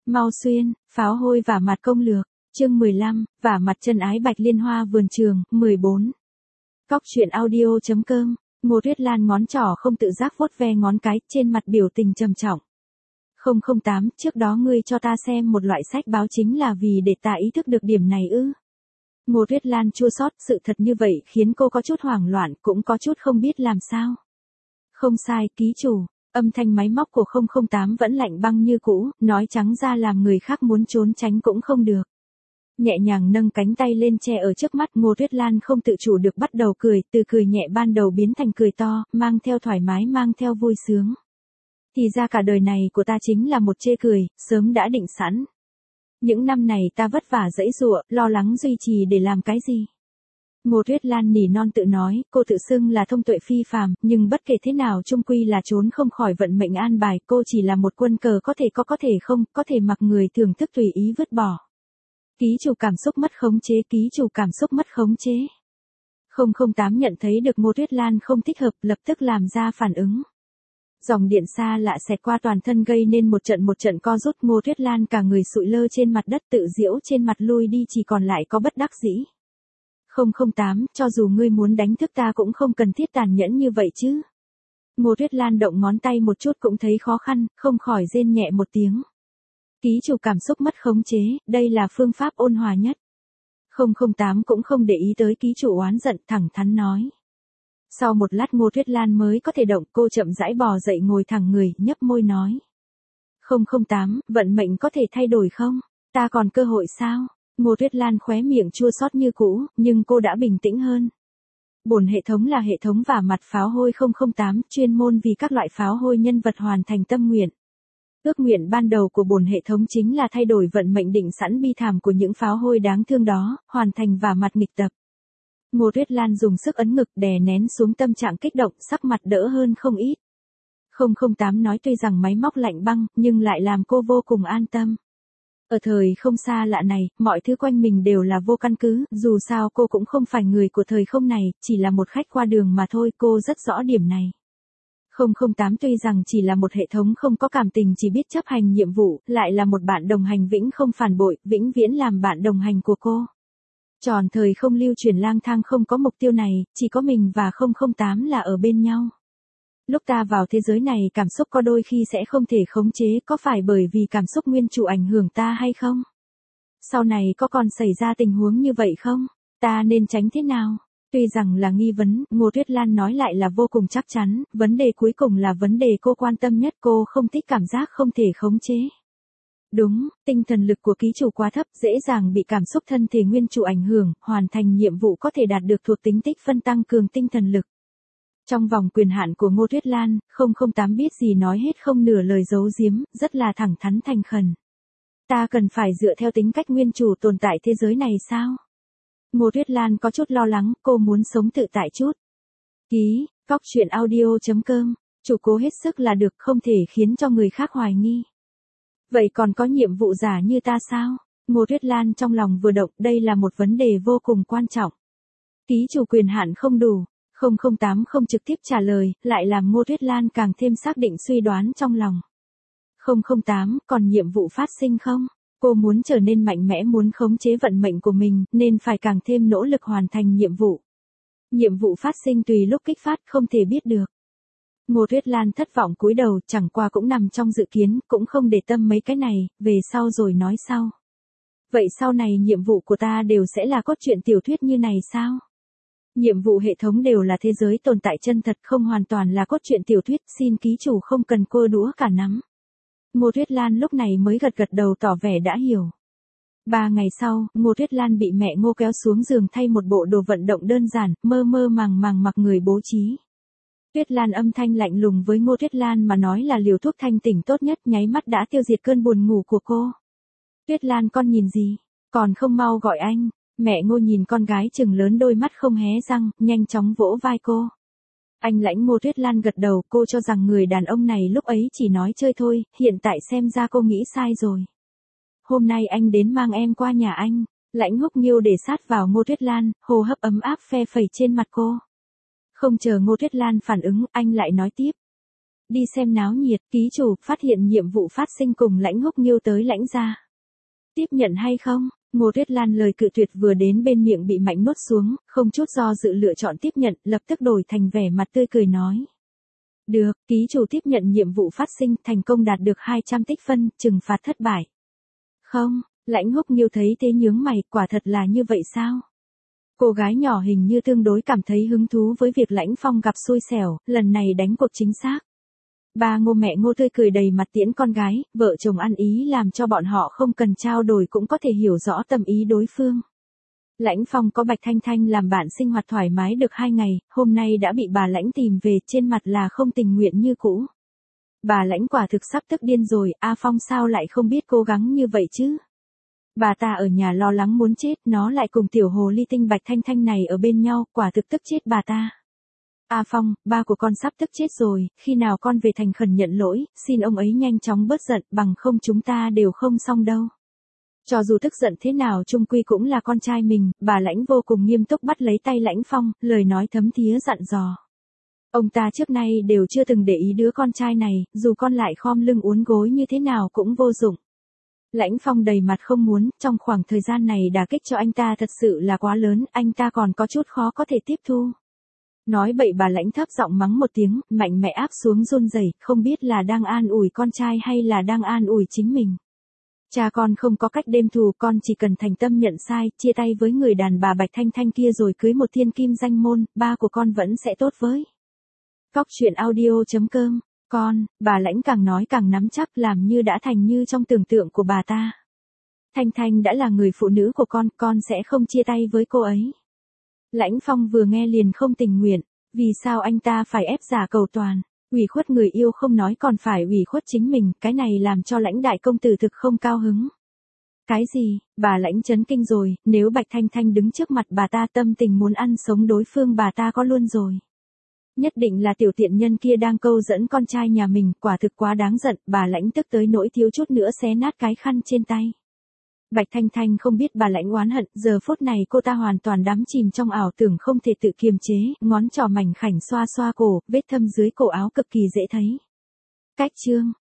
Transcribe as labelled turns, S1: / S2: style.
S1: Mau xuyên, pháo hôi vả mặt công lược, chương 15, vả mặt chân ái Bạch Liên Hoa vườn trường, 14. Cóc truyện audio.com, Ngô Tuyết Lan ngón trỏ không tự giác vuốt ve ngón cái, trên mặt biểu tình trầm trọng. 008, trước đó ngươi cho ta xem một loại sách báo chính là vì để ta ý thức được điểm này ư? Ngô Tuyết Lan chua xót, sự thật như vậy khiến cô có chút hoảng loạn, cũng có chút không biết làm sao. Không sai, ký chủ. Âm thanh máy móc của 008 vẫn lạnh băng như cũ, nói trắng ra làm người khác muốn trốn tránh cũng không được. Nhẹ nhàng nâng cánh tay lên che ở trước mắt, Ngô Tuyết Lan không tự chủ được bắt đầu cười, từ cười nhẹ ban đầu biến thành cười to, mang theo thoải mái, mang theo vui sướng. Thì ra cả đời này của ta chính là một chê cười, sớm đã định sẵn. Những năm này ta vất vả giãy giụa, lo lắng duy trì để làm cái gì? Ngô Tuyết Lan nỉ non tự nói, cô tự xưng là thông tuệ phi phàm, nhưng bất kể thế nào chung quy là trốn không khỏi vận mệnh an bài, cô chỉ là một quân cờ có thể có thể không, có thể mặc người thưởng thức tùy ý vứt bỏ. Ký chủ cảm xúc mất khống chế, ký chủ cảm xúc mất khống chế. 008 nhận thấy được Ngô Tuyết Lan không thích hợp, lập tức làm ra phản ứng. Dòng điện xa lạ xẹt qua toàn thân gây nên một trận co rút, Ngô Tuyết Lan cả người sụi lơ trên mặt đất, tự giễu trên mặt lui đi, chỉ còn lại có bất đắc dĩ. 008, cho dù ngươi muốn đánh thức ta cũng không cần thiết tàn nhẫn như vậy chứ. Ngô Tuyết Lan động ngón tay một chút cũng thấy khó khăn, không khỏi rên nhẹ một tiếng. Ký chủ cảm xúc mất khống chế, đây là phương pháp ôn hòa nhất. 008 cũng không để ý tới ký chủ oán giận, thẳng thắn nói. Sau một lát Ngô Tuyết Lan mới có thể động, cô chậm rãi bò dậy ngồi thẳng người, nhấp môi nói. 008, vận mệnh có thể thay đổi không? Ta còn cơ hội sao? Ngô Tuyết Lan khóe miệng chua xót như cũ, nhưng cô đã bình tĩnh hơn. Bổn hệ thống là hệ thống vả mặt pháo hôi 008, chuyên môn vì các loại pháo hôi nhân vật hoàn thành tâm nguyện. Ước nguyện ban đầu của bổn hệ thống chính là thay đổi vận mệnh định sẵn bi thảm của những pháo hôi đáng thương đó, hoàn thành vả mặt nghịch tập. Ngô Tuyết Lan dùng sức ấn ngực đè nén xuống tâm trạng kích động, sắc mặt đỡ hơn không ít. 008 nói tuy rằng máy móc lạnh băng, nhưng lại làm cô vô cùng an tâm. Ở thời không xa lạ này, mọi thứ quanh mình đều là vô căn cứ, dù sao cô cũng không phải người của thời không này, chỉ là một khách qua đường mà thôi, cô rất rõ điểm này. 008 tuy rằng chỉ là một hệ thống không có cảm tình, chỉ biết chấp hành nhiệm vụ, lại là một bạn đồng hành vĩnh không phản bội, vĩnh viễn làm bạn đồng hành của cô. Tròn thời không lưu chuyển lang thang không có mục tiêu này, chỉ có mình và 008 là ở bên nhau. Lúc ta vào thế giới này cảm xúc có đôi khi sẽ không thể khống chế, có phải bởi vì cảm xúc nguyên chủ ảnh hưởng ta hay không? Sau này có còn xảy ra tình huống như vậy không? Ta nên tránh thế nào? Tuy rằng là nghi vấn, Ngô Tuyết Lan nói lại là vô cùng chắc chắn, vấn đề cuối cùng là vấn đề cô quan tâm nhất, cô không thích cảm giác không thể khống chế. Đúng, tinh thần lực của ký chủ quá thấp, dễ dàng bị cảm xúc thân thể nguyên chủ ảnh hưởng, hoàn thành nhiệm vụ có thể đạt được thuộc tính tích phân tăng cường tinh thần lực. Trong vòng quyền hạn của Ngô Tuyết Lan, 008 biết gì nói hết không nửa lời giấu giếm, rất là thẳng thắn thành khẩn. Ta cần phải dựa theo tính cách nguyên chủ tồn tại thế giới này sao? Ngô Tuyết Lan có chút lo lắng, cô muốn sống tự tại chút. Ký, cóc truyện audio.com, chủ cố hết sức là được, không thể khiến cho người khác hoài nghi. Vậy còn có nhiệm vụ giả như ta sao? Ngô Tuyết Lan trong lòng vừa động, đây là một vấn đề vô cùng quan trọng. Ký chủ quyền hạn không đủ. 008 không trực tiếp trả lời, lại làm Ngô Tuyết Lan càng thêm xác định suy đoán trong lòng. 008, còn nhiệm vụ phát sinh không? Cô muốn trở nên mạnh mẽ, muốn khống chế vận mệnh của mình, nên phải càng thêm nỗ lực hoàn thành nhiệm vụ. Nhiệm vụ phát sinh tùy lúc kích phát, không thể biết được. Ngô Tuyết Lan thất vọng cúi đầu, chẳng qua cũng nằm trong dự kiến, cũng không để tâm mấy cái này, về sau rồi nói sau. Vậy sau này nhiệm vụ của ta đều sẽ là cốt truyện tiểu thuyết như này sao? Nhiệm vụ hệ thống đều là thế giới tồn tại chân thật, không hoàn toàn là cốt truyện tiểu thuyết, xin ký chủ không cần cua đũa cả nắm. Ngô Tuyết Lan lúc này mới gật đầu tỏ vẻ đã hiểu. 3 ngày sau, Ngô Tuyết Lan bị mẹ Ngô kéo xuống giường thay một bộ đồ vận động đơn giản, mơ màng mặc người bố trí. Tuyết Lan âm thanh lạnh lùng với Ngô Tuyết Lan mà nói là liều thuốc thanh tỉnh tốt nhất, nháy mắt đã tiêu diệt cơn buồn ngủ của cô. Tuyết Lan con nhìn gì? Còn không mau gọi anh. Mẹ Ngô nhìn con gái trừng lớn đôi mắt không hé răng, nhanh chóng vỗ vai cô. Anh lãnh Ngô Tuyết Lan gật đầu, cô cho rằng người đàn ông này lúc ấy chỉ nói chơi thôi, hiện tại xem ra cô nghĩ sai rồi. Hôm nay anh đến mang em qua nhà anh. Lãnh Húc Nghiêu để sát vào Ngô Tuyết Lan, hô hấp ấm áp phe phẩy trên mặt cô. Không chờ Ngô Tuyết Lan phản ứng, anh lại nói tiếp. Đi xem náo nhiệt, ký chủ, phát hiện nhiệm vụ phát sinh cùng Lãnh Húc Nghiêu tới Lãnh gia. Tiếp nhận hay không? Ngô Tuyết Lan lời cự tuyệt vừa đến bên miệng bị mạnh nuốt xuống, không chút do dự lựa chọn tiếp nhận, lập tức đổi thành vẻ mặt tươi cười nói. Được, ký chủ tiếp nhận nhiệm vụ phát sinh, thành công đạt được 200 tích phân, trừng phạt thất bại. Không, Lãnh Húc Nghiêu thấy thế nhướng mày, quả thật là như vậy sao? Cô gái nhỏ hình như tương đối cảm thấy hứng thú với việc Lãnh Phong gặp xui xẻo, lần này đánh cuộc chính xác. Ba Ngô mẹ Ngô tươi cười đầy mặt tiễn con gái, vợ chồng ăn ý làm cho bọn họ không cần trao đổi cũng có thể hiểu rõ tâm ý đối phương. Lãnh Phong có Bạch Thanh Thanh làm bạn sinh hoạt thoải mái được 2 ngày, hôm nay đã bị bà Lãnh tìm về, trên mặt là không tình nguyện như cũ. Bà Lãnh quả thực sắp tức điên rồi, A Phong sao lại không biết cố gắng như vậy chứ? Bà ta ở nhà lo lắng muốn chết, nó lại cùng tiểu hồ ly tinh Bạch Thanh Thanh này ở bên nhau, quả thực tức chết bà ta. A Phong, ba của con sắp tức chết rồi, khi nào con về thành khẩn nhận lỗi, xin ông ấy nhanh chóng bớt giận, bằng không chúng ta đều không xong đâu. Cho dù tức giận thế nào chung quy cũng là con trai mình, bà Lãnh vô cùng nghiêm túc bắt lấy tay Lãnh Phong, lời nói thấm thía dặn dò. Ông ta trước nay đều chưa từng để ý đứa con trai này, dù con lại khom lưng uốn gối như thế nào cũng vô dụng. Lãnh Phong đầy mặt không muốn, trong khoảng thời gian này đả kích cho anh ta thật sự là quá lớn, anh ta còn có chút khó có thể tiếp thu. Nói bậy bà Lãnh thấp giọng mắng một tiếng, mạnh mẽ áp xuống run rẩy, không biết là đang an ủi con trai hay là đang an ủi chính mình. Cha con không có cách đêm thù, con chỉ cần thành tâm nhận sai, chia tay với người đàn bà Bạch Thanh Thanh kia rồi cưới một thiên kim danh môn, ba của con vẫn sẽ tốt với. Cóc truyện audio.com, con, bà Lãnh càng nói càng nắm chắc, làm như đã thành như trong tưởng tượng của bà ta. Thanh Thanh đã là người phụ nữ của con sẽ không chia tay với cô ấy. Lãnh Phong vừa nghe liền không tình nguyện, vì sao anh ta phải ép giả cầu toàn, ủy khuất người yêu không nói còn phải ủy khuất chính mình, cái này làm cho Lãnh đại công tử thực không cao hứng. Cái gì, bà Lãnh chấn kinh rồi, nếu Bạch Thanh Thanh đứng trước mặt bà ta tâm tình muốn ăn sống đối phương bà ta có luôn rồi. Nhất định là tiểu tiện nhân kia đang câu dẫn con trai nhà mình, quả thực quá đáng giận, bà Lãnh tức tới nỗi thiếu chút nữa xé nát cái khăn trên tay. Bạch Thanh Thanh không biết bà Lãnh oán hận, giờ phút này cô ta hoàn toàn đắm chìm trong ảo tưởng không thể tự kiềm chế, ngón trỏ mảnh khảnh xoa xoa cổ, vết thâm dưới cổ áo cực kỳ dễ thấy. Cách chương